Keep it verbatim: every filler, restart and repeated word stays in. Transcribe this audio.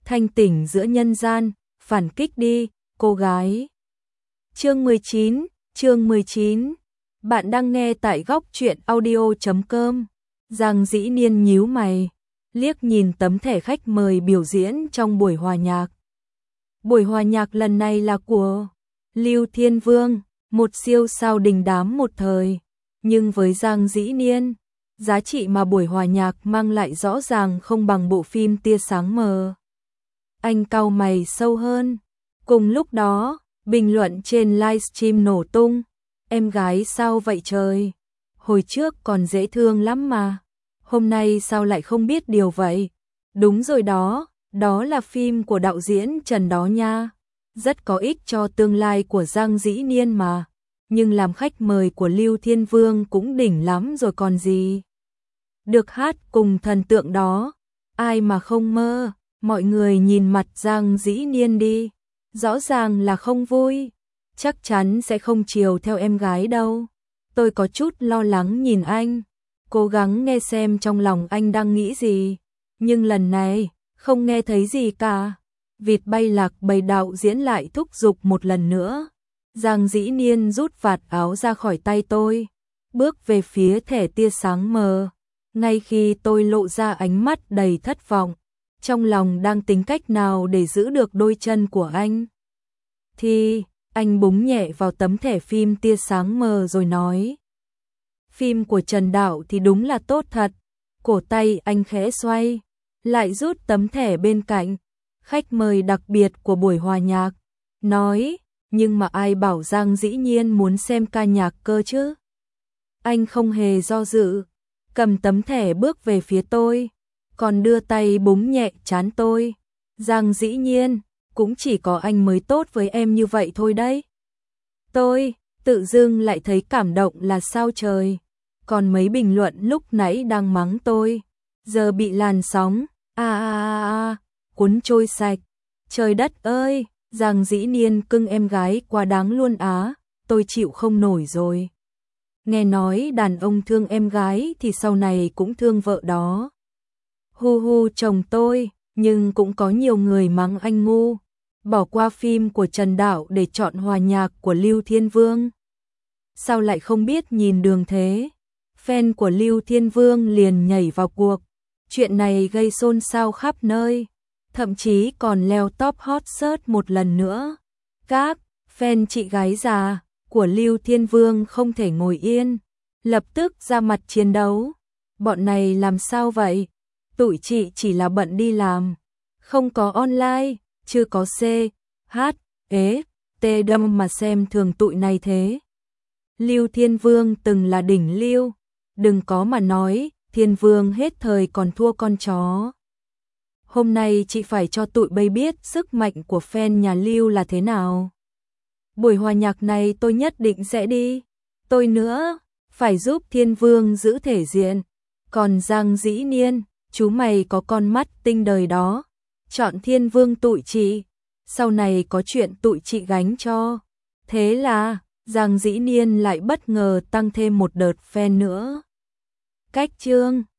thanh tỉnh giữa nhân gian, phản kích đi, cô gái. Chương mười chín, chương mười chín. Bạn đang nghe tại góc truyện audio chấm com. Giang Dĩ Niên nhíu mày, liếc nhìn tấm thẻ khách mời biểu diễn trong buổi hòa nhạc. Buổi hòa nhạc lần này là của Lưu Thiên Vương, một siêu sao đình đám một thời, nhưng với Giang Dĩ Niên, giá trị mà buổi hòa nhạc mang lại rõ ràng không bằng bộ phim Tia Sáng Mờ. Anh cau mày sâu hơn. Cùng lúc đó, bình luận trên livestream nổ tung. Em gái sao vậy trời? Hồi trước còn dễ thương lắm mà. Hôm nay sao lại không biết điều vậy? Đúng rồi đó, đó là phim của đạo diễn Trần đó nha. Rất có ích cho tương lai của Giang Dĩ Niên mà. Nhưng làm khách mời của Lưu Thiên Vương cũng đỉnh lắm rồi còn gì. Được hát cùng thần tượng đó, ai mà không mơ. Mọi người nhìn mặt Giang Dĩ Niên đi, rõ ràng là không vui, chắc chắn sẽ không chiều theo em gái đâu. Tôi có chút lo lắng nhìn anh, cố gắng nghe xem trong lòng anh đang nghĩ gì, nhưng lần này không nghe thấy gì cả. Vịt bay lạc bầy đạo diễn lại thúc giục một lần nữa. Giang Dĩ Niên rút vạt áo ra khỏi tay tôi, bước về phía thẻ Tia Sáng Mờ. Ngay khi tôi lộ ra ánh mắt đầy thất vọng, trong lòng đang tính cách nào để giữ được đôi chân của anh, thì anh búng nhẹ vào tấm thẻ phim Tia Sáng Mờ rồi nói: phim của Trần Đạo thì đúng là tốt thật. Cổ tay anh khẽ xoay, lại rút tấm thẻ bên cạnh, khách mời đặc biệt của buổi hòa nhạc, nói: nhưng mà ai bảo Giang Dĩ Nhiên muốn xem ca nhạc cơ chứ? Anh không hề do dự, cầm tấm thẻ bước về phía tôi, còn đưa tay búng nhẹ trán tôi. Giang Dĩ Nhiên, cũng chỉ có anh mới tốt với em như vậy thôi đấy. Tôi tự dưng lại thấy cảm động là sao trời. Còn mấy bình luận lúc nãy đang mắng tôi, giờ bị làn sóng a a a a cuốn trôi sạch. Trời đất ơi, Giang Dĩ Niên cưng em gái quá đáng luôn á, tôi chịu không nổi rồi. Nghe nói đàn ông thương em gái thì sau này cũng thương vợ đó. Hu hu chồng tôi, nhưng cũng có nhiều người mắng anh ngu, bỏ qua phim của Trần Đạo để chọn hòa nhạc của Lưu Thiên Vương. Sao lại không biết nhìn đường thế? Fan của Lưu Thiên Vương liền nhảy vào cuộc. Chuyện này gây xôn xao khắp nơi, thậm chí còn leo top hot search một lần nữa. Các fan chị gái già của Lưu Thiên Vương không thể ngồi yên, lập tức ra mặt chiến đấu. Bọn này làm sao vậy? Tụi chị chỉ là bận đi làm, không có online, chưa có C, H, E, T đâm mà xem thường tụi này thế. Lưu Thiên Vương từng là đỉnh lưu, đừng có mà nói, Thiên Vương hết thời còn thua con chó. Hôm nay chị phải cho tụi bay biết sức mạnh của fan nhà Lưu là thế nào. Buổi hòa nhạc này tôi nhất định sẽ đi. Tôi nữa, phải giúp Thiên Vương giữ thể diện. Còn Giang Dĩ Niên, chú mày có con mắt tinh đời đó, chọn Thiên Vương tụi chị, sau này có chuyện tụi chị gánh cho. Thế là Giang Dĩ Niên lại bất ngờ tăng thêm một đợt fan nữa. Cách chương